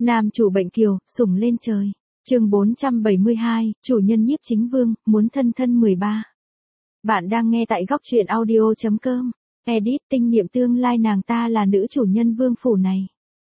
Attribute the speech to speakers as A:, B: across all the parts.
A: Nam chủ bệnh kiều, sủng lên trời. Chương 472, chủ nhân nhiếp chính vương, muốn thân thân 13. Bạn đang nghe tại góc truyện audio.com. Edit tinh niệm tương lai nàng ta là nữ chủ nhân vương phủ này.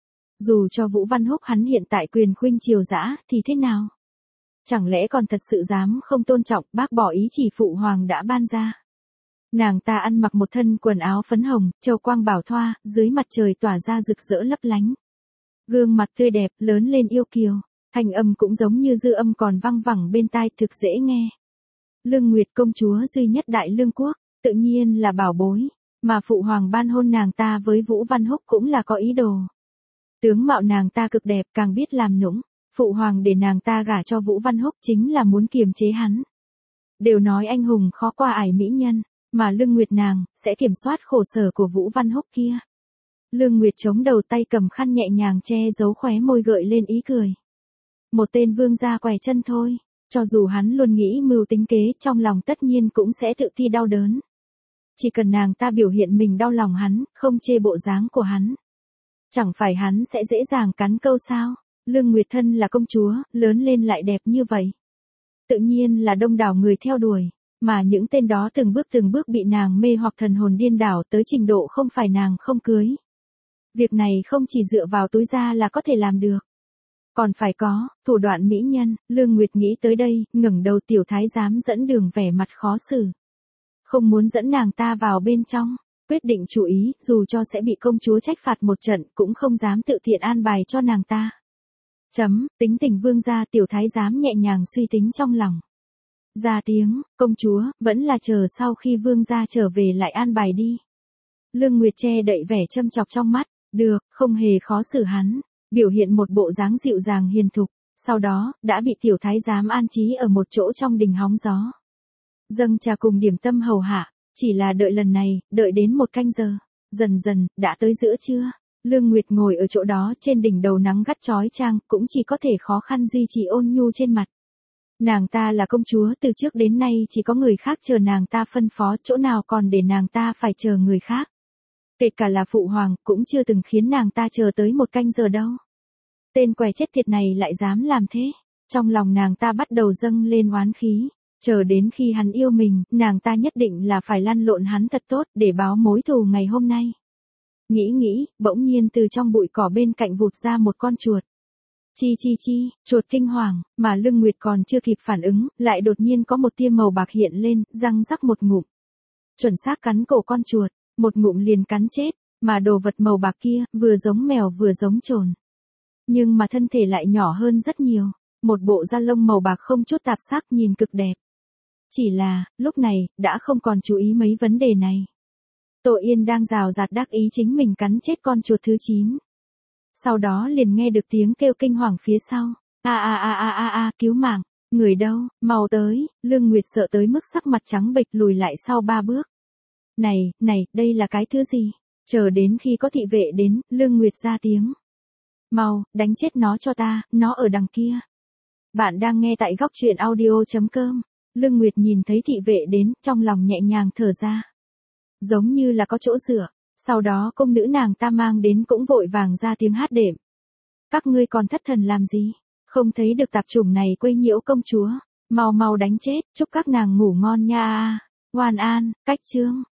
A: Dù cho Vũ Văn Húc hắn hiện tại quyền khuynh triều dã thì thế nào? Chẳng lẽ còn thật sự dám không tôn trọng bác bỏ ý chỉ phụ hoàng đã ban ra? Nàng ta ăn mặc một thân quần áo phấn hồng, châu quang bảo thoa, dưới mặt trời tỏa ra rực rỡ lấp lánh. Gương mặt tươi đẹp, lớn lên yêu kiều, thanh âm cũng giống như dư âm còn văng vẳng bên tai, thực dễ nghe. Lương Nguyệt công chúa duy nhất Đại Lương quốc, tự nhiên là bảo bối, mà phụ hoàng ban hôn nàng ta với Vũ Văn Húc cũng là có ý đồ. Tướng mạo nàng ta cực đẹp, càng biết làm nũng, phụ hoàng để nàng ta gả cho Vũ Văn Húc chính là muốn kiềm chế hắn. Đều nói anh hùng khó qua ải mỹ nhân, mà Lương Nguyệt nàng sẽ kiểm soát khổ sở của Vũ Văn Húc kia. Lương Nguyệt chống đầu tay cầm khăn nhẹ nhàng che giấu khóe môi gợi lên ý cười. Một tên vương gia quẻ chân thôi, cho dù hắn luôn nghĩ mưu tính kế, trong lòng tất nhiên cũng sẽ tự ti đau đớn. Chỉ cần nàng ta biểu hiện mình đau lòng hắn, không chê bộ dáng của hắn, chẳng phải hắn sẽ dễ dàng cắn câu sao? Lương Nguyệt thân là công chúa, lớn lên lại đẹp như vậy, tự nhiên là đông đảo người theo đuổi, mà những tên đó từng bước bị nàng mê hoặc thần hồn điên đảo tới trình độ không phải nàng không cưới. Việc này không chỉ dựa vào túi ra là có thể làm được, còn phải có thủ đoạn mỹ nhân. Lương Nguyệt nghĩ tới đây, ngẩng đầu tiểu thái giám dẫn đường vẻ mặt khó xử, không muốn dẫn nàng ta vào bên trong, quyết định chủ ý, dù cho sẽ bị công chúa trách phạt một trận cũng không dám tự tiện an bài cho nàng ta. Tính tình vương gia, tiểu thái giám nhẹ nhàng suy tính trong lòng. Ra tiếng, công chúa, vẫn là chờ sau khi vương gia trở về lại an bài đi. Lương Nguyệt che đậy vẻ châm chọc trong mắt, được, không hề khó xử hắn, biểu hiện một bộ dáng dịu dàng hiền thục, sau đó, đã bị tiểu thái giám an trí ở một chỗ trong đình hóng gió. Dâng trà cùng điểm tâm hầu hạ, chỉ là đợi lần này, đợi đến 1 canh giờ, dần dần, đã tới giữa trưa. Lương Nguyệt ngồi ở chỗ đó trên đỉnh đầu nắng gắt chói chang, cũng chỉ có thể khó khăn duy trì ôn nhu trên mặt. Nàng ta là công chúa, từ trước đến nay chỉ có người khác chờ nàng ta phân phó, chỗ nào còn để nàng ta phải chờ người khác. Kể cả là phụ hoàng, cũng chưa từng khiến nàng ta chờ tới 1 canh giờ đâu. Tên quẻ chết tiệt này lại dám làm thế. Trong lòng nàng ta bắt đầu dâng lên oán khí. Chờ đến khi hắn yêu mình, nàng ta nhất định là phải lăn lộn hắn thật tốt để báo mối thù ngày hôm nay. Nghĩ, bỗng nhiên từ trong bụi cỏ bên cạnh vụt ra một con chuột. Chi, chuột kinh hoàng, mà Lương Nguyệt còn chưa kịp phản ứng, lại đột nhiên có một tia màu bạc hiện lên, răng rắc một ngụm. Chuẩn xác cắn cổ con chuột, một ngụm liền cắn chết, mà đồ vật màu bạc kia, vừa giống mèo vừa giống trồn. Nhưng mà thân thể lại nhỏ hơn rất nhiều, một bộ da lông màu bạc không chút tạp sắc nhìn cực đẹp. Chỉ là, lúc này, đã không còn chú ý mấy vấn đề này. Tô Yên đang rào rạt đắc ý chính mình cắn chết con chuột thứ 9. Sau đó liền nghe được tiếng kêu kinh hoàng phía sau. Cứu mạng, người đâu, mau tới. Lương Nguyệt sợ tới mức sắc mặt trắng bệch lùi lại sau 3 bước. Này, đây là cái thứ gì? Chờ đến khi có thị vệ đến, Lương Nguyệt ra tiếng. Mau, đánh chết nó cho ta, nó ở đằng kia. Bạn đang nghe tại góc truyện audio.com. Lương Nguyệt nhìn thấy thị vệ đến, trong lòng nhẹ nhàng thở ra. Giống như là có chỗ dựa. Sau đó công nữ nàng ta mang đến cũng vội vàng ra tiếng hát đệm. Các ngươi còn thất thần làm gì? Không thấy được tạp chủng này quấy nhiễu công chúa. Mau đánh chết, chúc các nàng ngủ ngon nha. Hoan an, cách chương.